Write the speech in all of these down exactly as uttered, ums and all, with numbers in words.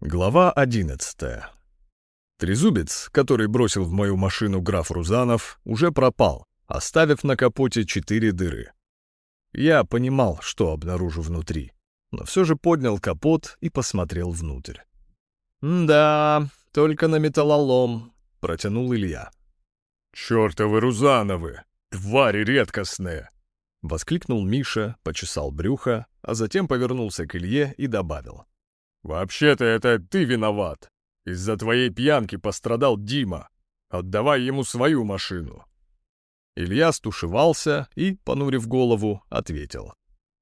Глава одиннадцатая. Трезубец, который бросил в мою машину граф Рузанов, уже пропал, оставив на капоте четыре дыры. Я понимал, что обнаружу внутри, но все же поднял капот и посмотрел внутрь. «Да, только на металлолом», — протянул Илья. «Чёртовы Рузановы! Твари редкостные!» — воскликнул Миша, почесал брюхо, а затем повернулся к Илье и добавил. «Вообще-то это ты виноват. Из-за твоей пьянки пострадал Дима. Отдавай ему свою машину». Илья стушевался и, понурив голову, ответил.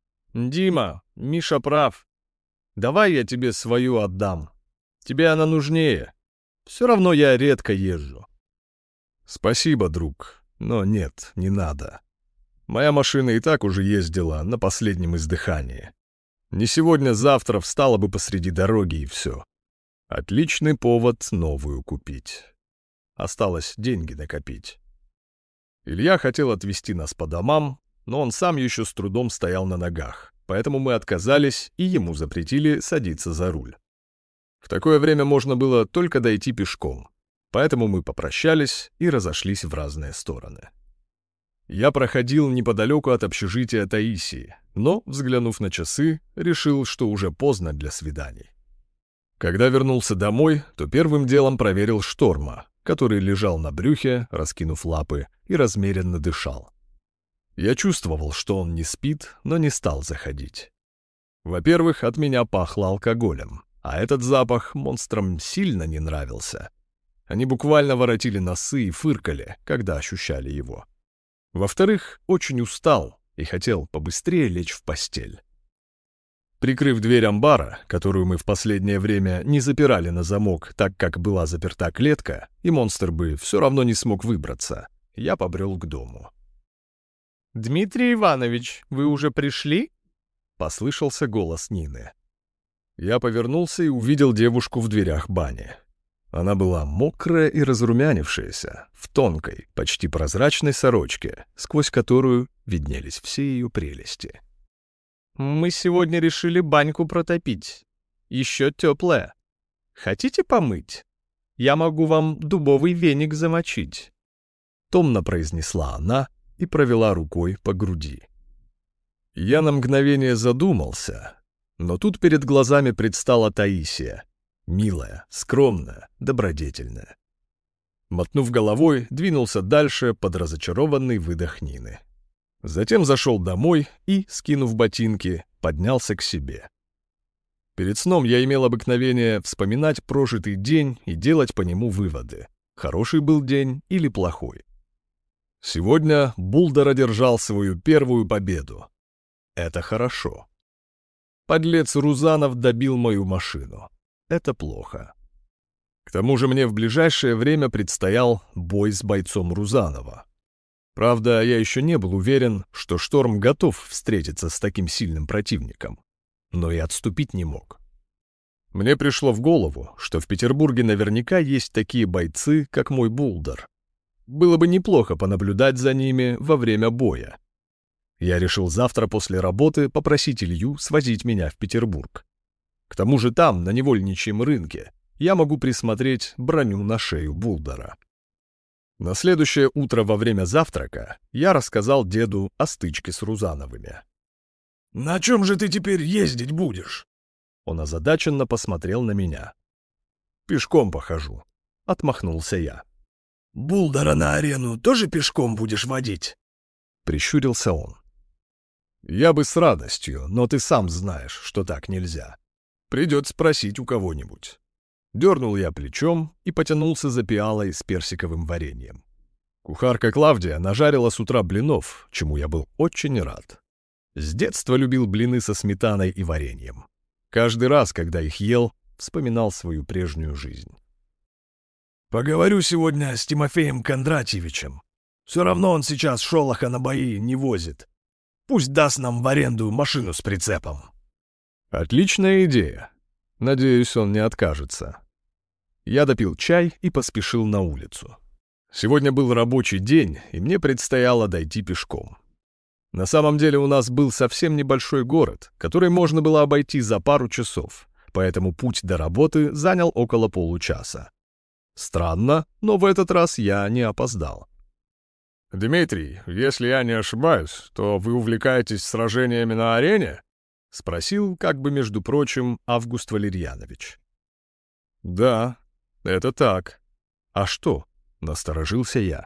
«Дима, Миша прав. Давай я тебе свою отдам. Тебе она нужнее. Все равно я редко езжу». «Спасибо, друг, но нет, не надо. Моя машина и так уже ездила на последнем издыхании. Не сегодня-завтра встала бы посреди дороги и все. Отличный повод новую купить. Осталось деньги накопить». Илья хотел отвезти нас по домам, но он сам еще с трудом стоял на ногах, поэтому мы отказались и ему запретили садиться за руль. В такое время можно было только дойти пешком, поэтому мы попрощались и разошлись в разные стороны. Я проходил неподалеку от общежития Таисии, но, взглянув на часы, решил, что уже поздно для свиданий. Когда вернулся домой, то первым делом проверил Шторма, который лежал на брюхе, раскинув лапы, и размеренно дышал. Я чувствовал, что он не спит, но не стал заходить. Во-первых, от меня пахло алкоголем, а этот запах монстрам сильно не нравился. Они буквально воротили носы и фыркали, когда ощущали его. Во-вторых, очень устал и хотел побыстрее лечь в постель. Прикрыв дверь амбара, которую мы в последнее время не запирали на замок, так как была заперта клетка, и монстр бы все равно не смог выбраться, я побрел к дому. «Дмитрий Иванович, вы уже пришли?» — послышался голос Нины. Я повернулся и увидел девушку в дверях бани. Она была мокрая и разрумянившаяся, в тонкой, почти прозрачной сорочке, сквозь которую виднелись все ее прелести. «Мы сегодня решили баньку протопить. Еще теплая. Хотите помыть? Я могу вам дубовый веник замочить», — томно произнесла она и провела рукой по груди. Я на мгновение задумался, но тут перед глазами предстала Таисия. Милая, скромная, добродетельная. Мотнув головой, двинулся дальше под разочарованный выдох Нины. Затем зашел домой и, скинув ботинки, поднялся к себе. Перед сном я имел обыкновение вспоминать прожитый день и делать по нему выводы, хороший был день или плохой. Сегодня Булдер одержал свою первую победу. Это хорошо. Подлец Рузанов добил мою машину. Это плохо. К тому же мне в ближайшее время предстоял бой с бойцом Рузанова. Правда, я еще не был уверен, что Шторм готов встретиться с таким сильным противником, но и отступить не мог. Мне пришло в голову, что в Петербурге наверняка есть такие бойцы, как мой Булдер. Было бы неплохо понаблюдать за ними во время боя. Я решил завтра после работы попросить Илью свозить меня в Петербург. К тому же там, на невольничьем рынке, я могу присмотреть броню на шею Булдера. На следующее утро во время завтрака я рассказал деду о стычке с Рузановыми. «На чем же ты теперь ездить будешь?» Он озадаченно посмотрел на меня. «Пешком похожу», — отмахнулся я. «Булдера на арену тоже пешком будешь водить?» — прищурился он. «Я бы с радостью, но ты сам знаешь, что так нельзя. Придется спросить у кого-нибудь». Дернул я плечом и потянулся за пиалой с персиковым вареньем. Кухарка Клавдия нажарила с утра блинов, чему я был очень рад. С детства любил блины со сметаной и вареньем. Каждый раз, когда их ел, вспоминал свою прежнюю жизнь. «Поговорю сегодня с Тимофеем Кондратьевичем. Все равно он сейчас шолоха на бои не возит. Пусть даст нам в аренду машину с прицепом». Отличная идея. Надеюсь, он не откажется. Я допил чай и поспешил на улицу. Сегодня был рабочий день, и мне предстояло дойти пешком. На самом деле у нас был совсем небольшой город, который можно было обойти за пару часов, поэтому путь до работы занял около получаса. Странно, но в этот раз я не опоздал. «Дмитрий, если я не ошибаюсь, то вы увлекаетесь сражениями на арене?» — спросил, как бы между прочим, Август Валерьянович. «Да, это так. А что?» — насторожился я.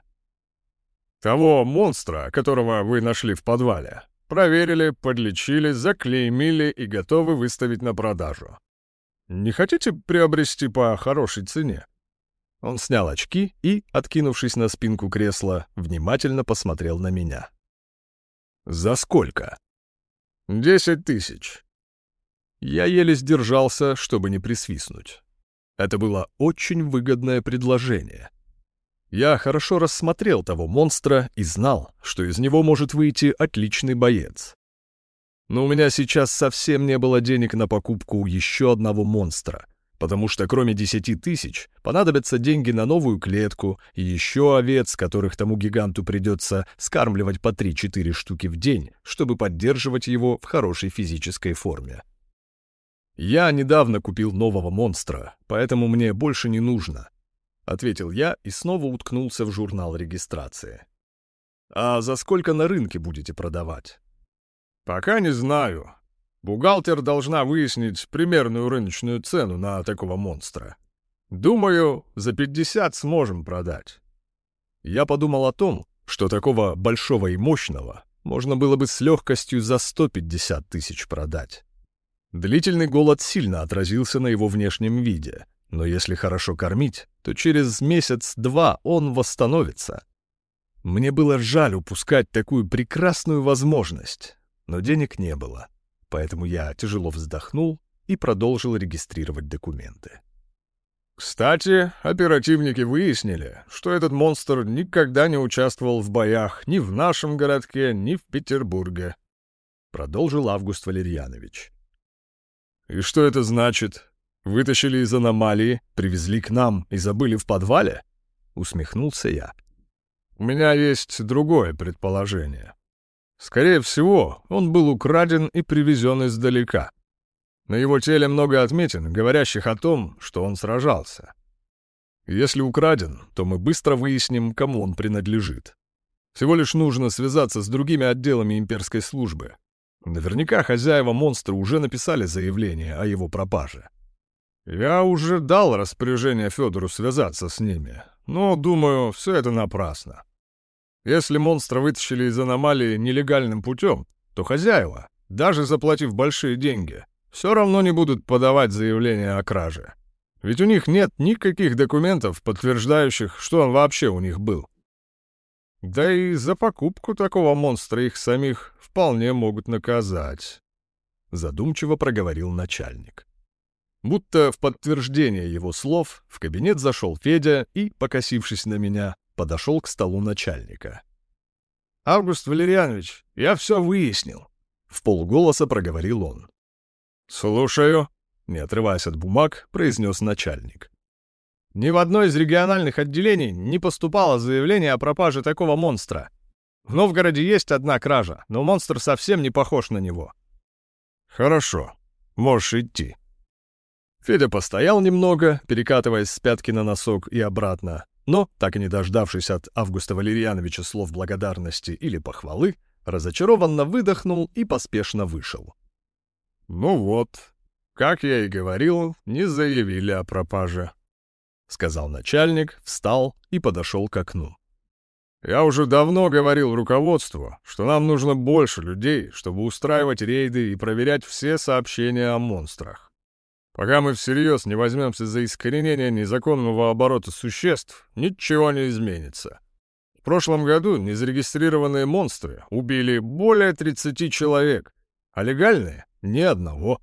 «Того монстра, которого вы нашли в подвале, проверили, подлечили, заклеймили и готовы выставить на продажу. Не хотите приобрести по хорошей цене?» Он снял очки и, откинувшись на спинку кресла, внимательно посмотрел на меня. «За сколько?» «Десять тысяч». Я еле сдержался, чтобы не присвистнуть. Это было очень выгодное предложение. Я хорошо рассмотрел того монстра и знал, что из него может выйти отличный боец. Но у меня сейчас совсем не было денег на покупку еще одного монстра, потому что кроме десяти тысяч понадобятся деньги на новую клетку и еще овец, которых тому гиганту придется скармливать по три-четыре штуки в день, чтобы поддерживать его в хорошей физической форме. «Я недавно купил нового монстра, поэтому мне больше не нужно», — ответил я и снова уткнулся в журнал регистрации. «А за сколько на рынке будете продавать?» «Пока не знаю. Бухгалтер должна выяснить примерную рыночную цену на такого монстра. Думаю, за пятьдесят сможем продать». Я подумал о том, что такого большого и мощного можно было бы с легкостью за сто пятьдесят тысяч продать. Длительный голод сильно отразился на его внешнем виде, но если хорошо кормить, то через месяц-два он восстановится. Мне было жаль упускать такую прекрасную возможность, но денег не было, поэтому я тяжело вздохнул и продолжил регистрировать документы. «Кстати, оперативники выяснили, что этот монстр никогда не участвовал в боях ни в нашем городке, ни в Петербурге», — продолжил Август Валерьянович. «И что это значит? Вытащили из аномалии, привезли к нам и забыли в подвале?» — усмехнулся я. «У меня есть другое предположение. Скорее всего, он был украден и привезен издалека. На его теле много отметин, говорящих о том, что он сражался. Если украден, то мы быстро выясним, кому он принадлежит. Всего лишь нужно связаться с другими отделами имперской службы. Наверняка хозяева монстра уже написали заявление о его пропаже. Я уже дал распоряжение Федору связаться с ними, но, думаю, все это напрасно. Если монстра вытащили из аномалии нелегальным путем, то хозяева, даже заплатив большие деньги, все равно не будут подавать заявление о краже. Ведь у них нет никаких документов, подтверждающих, что он вообще у них был. Да и за покупку такого монстра их самих вполне могут наказать», — задумчиво проговорил начальник. Будто в подтверждение его слов в кабинет зашел Федя и, покосившись на меня, подошел к столу начальника. «Август Валерьянович, я все выяснил», — вполголоса проговорил он. «Слушаю», — не отрываясь от бумаг, произнес начальник. «Ни в одно из региональных отделений не поступало заявление о пропаже такого монстра. В Новгороде есть одна кража, но монстр совсем не похож на него». «Хорошо, можешь идти». Федя постоял немного, перекатываясь с пятки на носок и обратно, но, так и не дождавшись от Августа Валерьяновича слов благодарности или похвалы, разочарованно выдохнул и поспешно вышел. «Ну вот, как я и говорил, не заявили о пропаже», — сказал начальник, встал и подошел к окну. «Я уже давно говорил руководству, что нам нужно больше людей, чтобы устраивать рейды и проверять все сообщения о монстрах. Пока мы всерьез не возьмемся за искоренение незаконного оборота существ, ничего не изменится. В прошлом году незарегистрированные монстры убили более тридцати человек, а легальные — ни одного».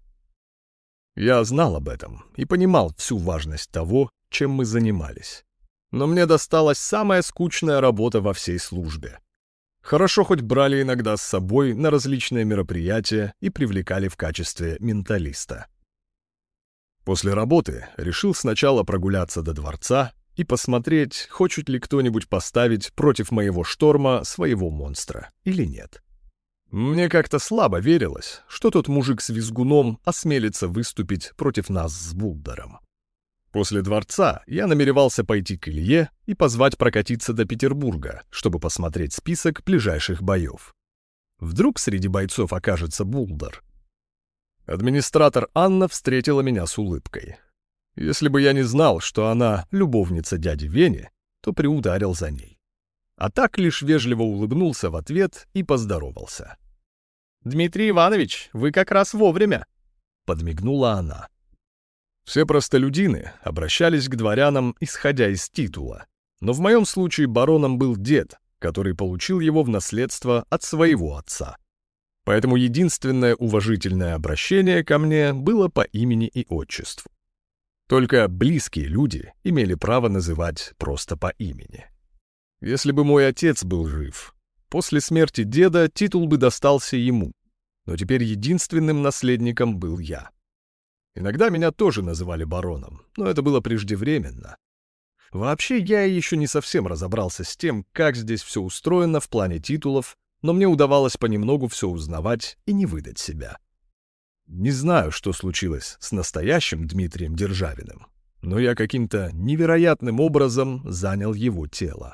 Я знал об этом и понимал всю важность того, чем мы занимались. Но мне досталась самая скучная работа во всей службе. Хорошо хоть брали иногда с собой на различные мероприятия и привлекали в качестве менталиста. После работы решил сначала прогуляться до дворца и посмотреть, хочет ли кто-нибудь поставить против моего шторма своего монстра или нет. Мне как-то слабо верилось, что тот мужик с визгуном осмелится выступить против нас с Булдером. После дворца я намеревался пойти к Илье и позвать прокатиться до Петербурга, чтобы посмотреть список ближайших боев. Вдруг среди бойцов окажется Булдер. Администратор Анна встретила меня с улыбкой. Если бы я не знал, что она любовница дяди Вени, то приударил за ней. А так лишь вежливо улыбнулся в ответ и поздоровался. «Дмитрий Иванович, вы как раз вовремя!» — подмигнула она. Все простолюдины обращались к дворянам, исходя из титула, но в моем случае бароном был дед, который получил его в наследство от своего отца. Поэтому единственное уважительное обращение ко мне было по имени и отчеству. Только близкие люди имели право называть просто по имени. Если бы мой отец был жив, после смерти деда титул бы достался ему, но теперь единственным наследником был я. Иногда меня тоже называли бароном, но это было преждевременно. Вообще, я еще не совсем разобрался с тем, как здесь все устроено в плане титулов, но мне удавалось понемногу все узнавать и не выдать себя. Не знаю, что случилось с настоящим Дмитрием Державиным, но я каким-то невероятным образом занял его тело.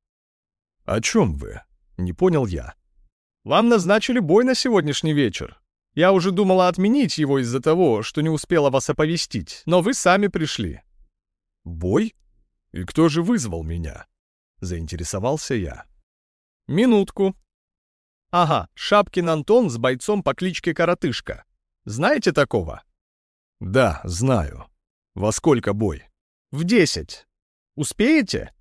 «О чем вы?» — не понял я. «Вам назначили бой на сегодняшний вечер. Я уже думала отменить его из-за того, что не успела вас оповестить, но вы сами пришли». «Бой? И кто же вызвал меня?» — заинтересовался я. «Минутку. Ага, Шапкин Антон с бойцом по кличке Коротышка. Знаете такого?» «Да, знаю. Во сколько бой?» «В десять. Успеете?»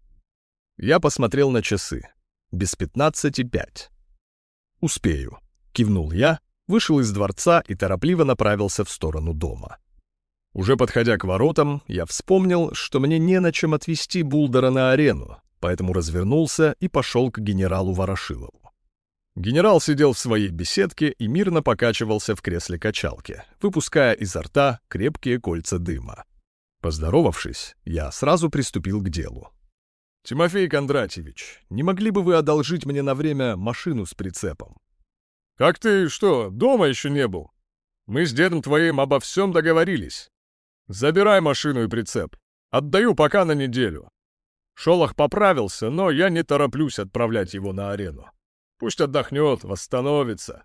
Я посмотрел на часы. Без пятнадцати пять. «Успею», — кивнул я, вышел из дворца и торопливо направился в сторону дома. Уже подходя к воротам, я вспомнил, что мне не на чем отвезти Булдера на арену, поэтому развернулся и пошел к генералу Ворошилову. Генерал сидел в своей беседке и мирно покачивался в кресле-качалке, выпуская изо рта крепкие кольца дыма. Поздоровавшись, я сразу приступил к делу. «Тимофей Кондратьевич, не могли бы вы одолжить мне на время машину с прицепом?» «Как ты что, дома еще не был? Мы с дедом твоим обо всем договорились. Забирай машину и прицеп. Отдаю пока на неделю. Шолох поправился, но я не тороплюсь отправлять его на арену. Пусть отдохнет, восстановится».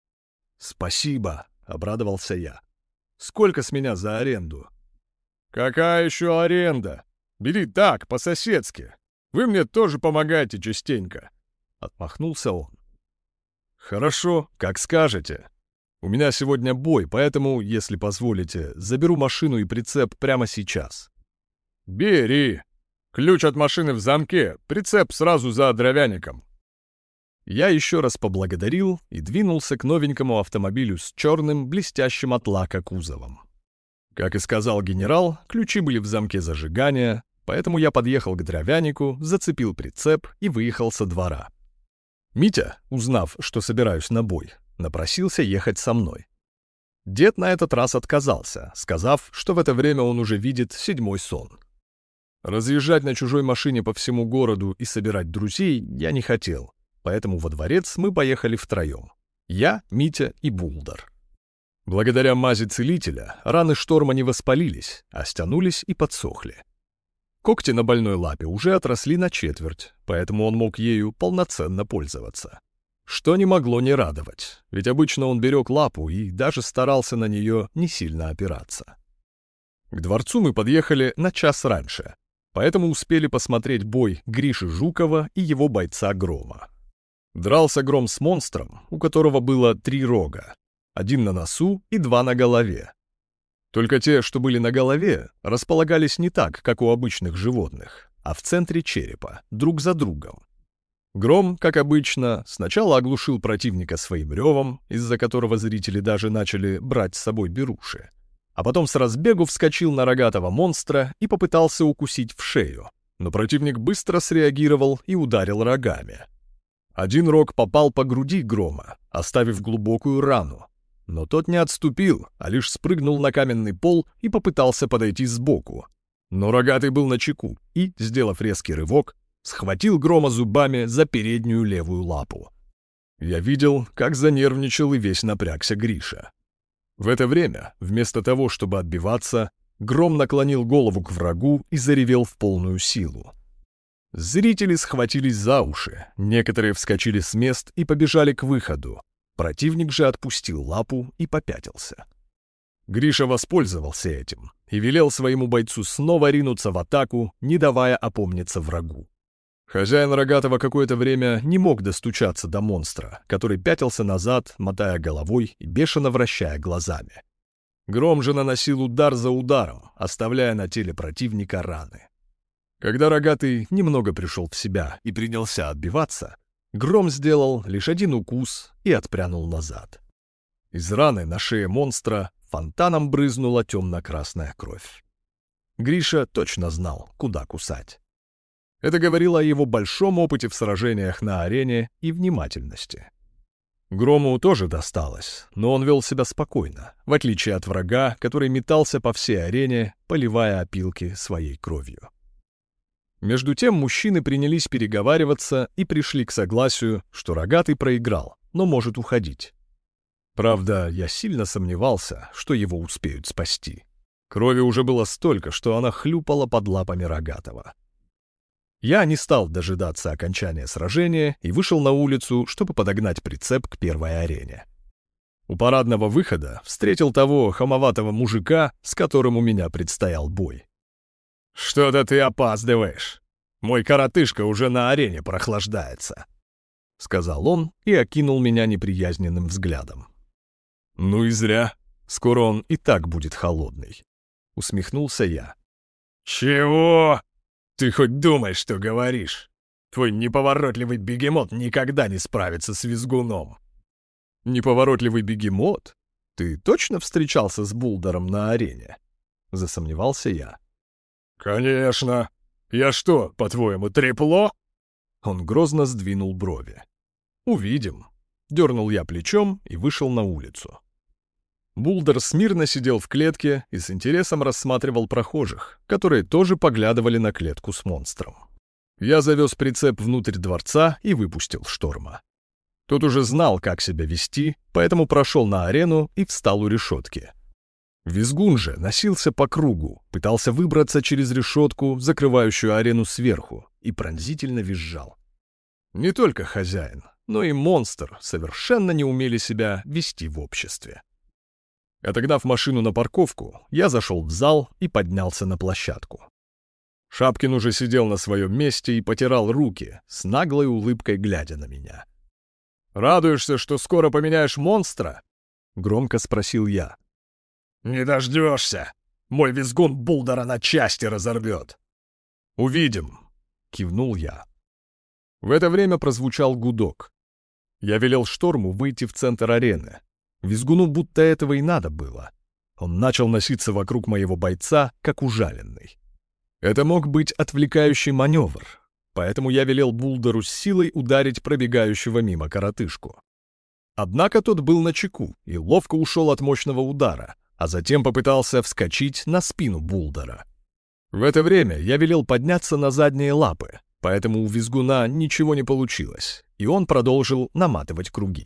«Спасибо», — обрадовался я. «Сколько с меня за аренду?» «Какая еще аренда? Бери так, по-соседски. Вы мне тоже помогаете частенько», — отмахнулся он. «Хорошо, как скажете. У меня сегодня бой, поэтому, если позволите, заберу машину и прицеп прямо сейчас». «Бери. Ключ от машины в замке, прицеп сразу за дровяником». Я еще раз поблагодарил и двинулся к новенькому автомобилю с черным, блестящим от лака кузовом. Как и сказал генерал, ключи были в замке зажигания, поэтому я подъехал к дровянику, зацепил прицеп и выехал со двора. Митя, узнав, что собираюсь на бой, напросился ехать со мной. Дед на этот раз отказался, сказав, что в это время он уже видит седьмой сон. Разъезжать на чужой машине по всему городу и собирать друзей я не хотел, поэтому во дворец мы поехали втроем. Я, Митя и Булдер. Благодаря мази целителя раны шторма не воспалились, а стянулись и подсохли. Когти на больной лапе уже отросли на четверть, поэтому он мог ею полноценно пользоваться. Что не могло не радовать, ведь обычно он берег лапу и даже старался на нее не сильно опираться. К дворцу мы подъехали на час раньше, поэтому успели посмотреть бой Гриши Жукова и его бойца Грома. Дрался Гром с монстром, у которого было три рога, один на носу и два на голове. Только те, что были на голове, располагались не так, как у обычных животных, а в центре черепа, друг за другом. Гром, как обычно, сначала оглушил противника своим ревом, из-за которого зрители даже начали брать с собой беруши, а потом с разбегу вскочил на рогатого монстра и попытался укусить в шею, но противник быстро среагировал и ударил рогами. Один рог попал по груди Грома, оставив глубокую рану, но тот не отступил, а лишь спрыгнул на каменный пол и попытался подойти сбоку. Но рогатый был начеку и, сделав резкий рывок, схватил Грома зубами за переднюю левую лапу. Я видел, как занервничал и весь напрягся Гриша. В это время, вместо того, чтобы отбиваться, Гром наклонил голову к врагу и заревел в полную силу. Зрители схватились за уши, некоторые вскочили с мест и побежали к выходу. Противник же отпустил лапу и попятился. Гриша воспользовался этим и велел своему бойцу снова ринуться в атаку, не давая опомниться врагу. Хозяин Рогатого какое-то время не мог достучаться до монстра, который пятился назад, мотая головой и бешено вращая глазами. Гром же наносил удар за ударом, оставляя на теле противника раны. Когда Рогатый немного пришел в себя и принялся отбиваться, Гром сделал лишь один укус и отпрянул назад. Из раны на шее монстра фонтаном брызнула темно-красная кровь. Гриша точно знал, куда кусать. Это говорило о его большом опыте в сражениях на арене и внимательности. Грому тоже досталось, но он вел себя спокойно, в отличие от врага, который метался по всей арене, поливая опилки своей кровью. Между тем мужчины принялись переговариваться и пришли к согласию, что Рогатый проиграл, но может уходить. Правда, я сильно сомневался, что его успеют спасти. Крови уже было столько, что она хлюпала под лапами Рогатого. Я не стал дожидаться окончания сражения и вышел на улицу, чтобы подогнать прицеп к первой арене. У парадного выхода встретил того хамоватого мужика, с которым у меня предстоял бой. «Что-то ты опаздываешь. Мой коротышка уже на арене прохлаждается», — сказал он и окинул меня неприязненным взглядом. «Ну и зря. Скоро он и так будет холодный», — усмехнулся я. «Чего? Ты хоть думай, что говоришь. Твой неповоротливый бегемот никогда не справится с визгуном». «Неповоротливый бегемот? Ты точно встречался с Булдером на арене?» — засомневался я. «Конечно. Я что, по-твоему, трепло?» Он грозно сдвинул брови. «Увидим». Дернул я плечом и вышел на улицу. Булдер смирно сидел в клетке и с интересом рассматривал прохожих, которые тоже поглядывали на клетку с монстром. Я завез прицеп внутрь дворца и выпустил Шторма. Тот уже знал, как себя вести, поэтому прошел на арену и встал у решетки. Визгун же носился по кругу, пытался выбраться через решетку, закрывающую арену сверху, и пронзительно визжал. Не только хозяин, но и монстр совершенно не умели себя вести в обществе. Отогнав машину на парковку, я зашел в зал и поднялся на площадку. Шапкин уже сидел на своем месте и потирал руки, с наглой улыбкой глядя на меня. «Радуешься, что скоро поменяешь монстра?» — громко спросил я. «Не дождешься! Мой визгун Булдера на части разорвет!» «Увидим!» — кивнул я. В это время прозвучал гудок. Я велел Шторму выйти в центр арены. Визгуну будто этого и надо было. Он начал носиться вокруг моего бойца, как ужаленный. Это мог быть отвлекающий маневр, поэтому я велел Булдеру с силой ударить пробегающего мимо коротышку. Однако тот был начеку и ловко ушел от мощного удара, а затем попытался вскочить на спину Булдера. В это время я велел подняться на задние лапы, поэтому у визгуна ничего не получилось, и он продолжил наматывать круги.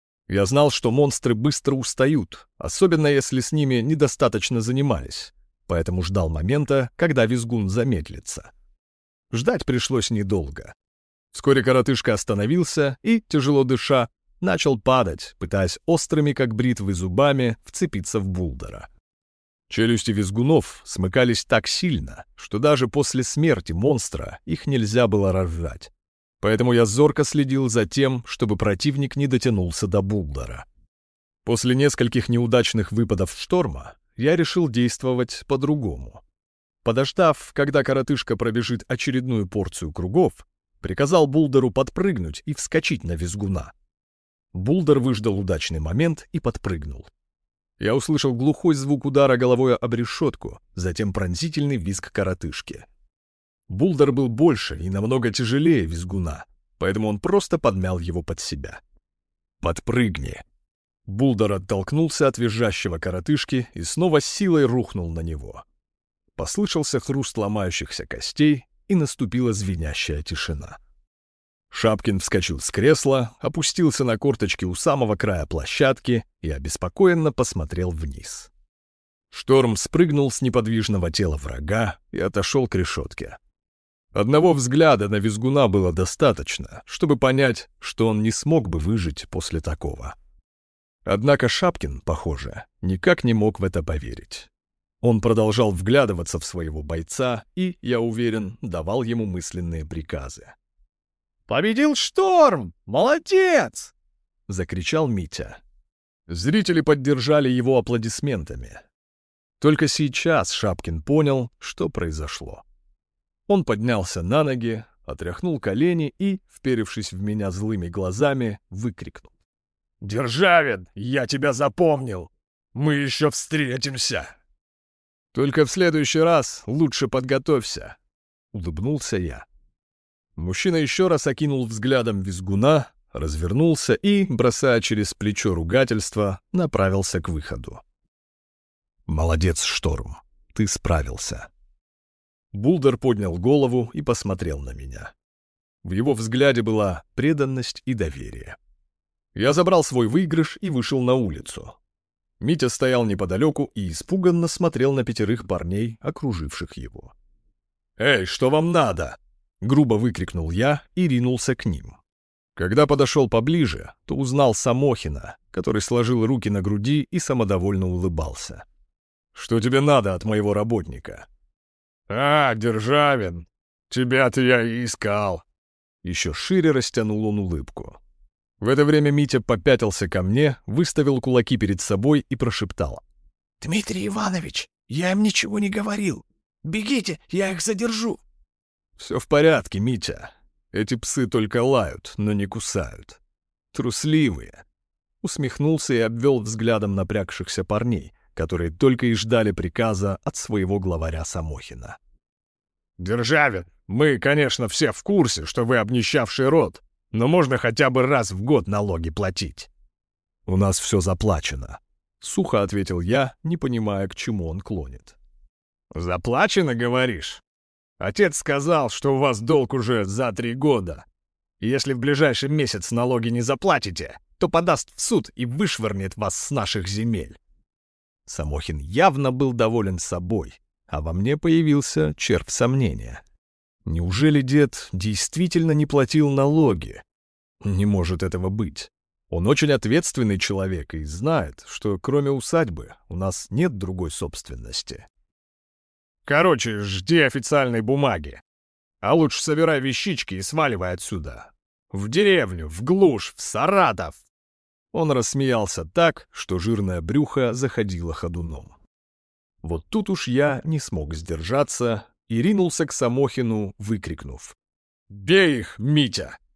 Я знал, что монстры быстро устают, особенно если с ними недостаточно занимались, поэтому ждал момента, когда визгун замедлится. Ждать пришлось недолго. Вскоре коротышка остановился и, тяжело дыша, начал падать, пытаясь острыми, как бритвы, зубами вцепиться в Булдера. Челюсти визгунов смыкались так сильно, что даже после смерти монстра их нельзя было разжать. Поэтому я зорко следил за тем, чтобы противник не дотянулся до Булдера. После нескольких неудачных выпадов Шторма я решил действовать по-другому. Подождав, когда коротышка пробежит очередную порцию кругов, приказал Булдеру подпрыгнуть и вскочить на визгуна. Булдер выждал удачный момент и подпрыгнул. Я услышал глухой звук удара головой об решетку, затем пронзительный визг коротышки. Булдер был больше и намного тяжелее визгуна, поэтому он просто подмял его под себя. «Подпрыгни!» Булдер оттолкнулся от визжащего коротышки и снова силой рухнул на него. Послышался хруст ломающихся костей, и наступила звенящая тишина. Шапкин вскочил с кресла, опустился на корточки у самого края площадки и обеспокоенно посмотрел вниз. Шторм спрыгнул с неподвижного тела врага и отошел к решетке. Одного взгляда на визгуна было достаточно, чтобы понять, что он не смог бы выжить после такого. Однако Шапкин, похоже, никак не мог в это поверить. Он продолжал вглядываться в своего бойца и, я уверен, давал ему мысленные приказы. «Победил Шторм! Молодец!» — закричал Митя. Зрители поддержали его аплодисментами. Только сейчас Шапкин понял, что произошло. Он поднялся на ноги, отряхнул колени и, вперевшись в меня злыми глазами, выкрикнул: «Державин, я тебя запомнил! Мы еще встретимся!» «Только в следующий раз лучше подготовься», — улыбнулся я. Мужчина еще раз окинул взглядом визгуна, развернулся и, бросая через плечо ругательства, направился к выходу. «Молодец, Шторм, ты справился». Булдер поднял голову и посмотрел на меня. В его взгляде была преданность и доверие. Я забрал свой выигрыш и вышел на улицу. Митя стоял неподалеку и испуганно смотрел на пятерых парней, окруживших его. «Эй, что вам надо?» — грубо выкрикнул я и ринулся к ним. Когда подошел поближе, то узнал Самохина, который сложил руки на груди и самодовольно улыбался. «Что тебе надо от моего работника?» «А, Державин, тебя-то я и искал». Еще шире растянул он улыбку. В это время Митя попятился ко мне, выставил кулаки перед собой и прошептал: «Дмитрий Иванович, я им ничего не говорил. Бегите, я их задержу». «Все в порядке, Митя. Эти псы только лают, но не кусают. Трусливые». Усмехнулся и обвел взглядом напрягшихся парней, которые только и ждали приказа от своего главаря Самохина. «Державин, мы, конечно, все в курсе, что вы обнищавший род, но можно хотя бы раз в год налоги платить». «У нас все заплачено», — сухо ответил я, не понимая, к чему он клонит. «Заплачено, говоришь? Отец сказал, что у вас долг уже за три года. И если в ближайший месяц налоги не заплатите, то подаст в суд и вышвырнет вас с наших земель». Самохин явно был доволен собой, а во мне появился червь сомнения. Неужели дед действительно не платил налоги? Не может этого быть. Он очень ответственный человек и знает, что кроме усадьбы у нас нет другой собственности. «Короче, жди официальной бумаги. А лучше собирай вещички и сваливай отсюда. В деревню, в глушь, в Саратов!» Он рассмеялся так, что жирное брюхо заходило ходуном. Вот тут уж я не смог сдержаться и ринулся к Самохину, выкрикнув: «Бей их, Митя!»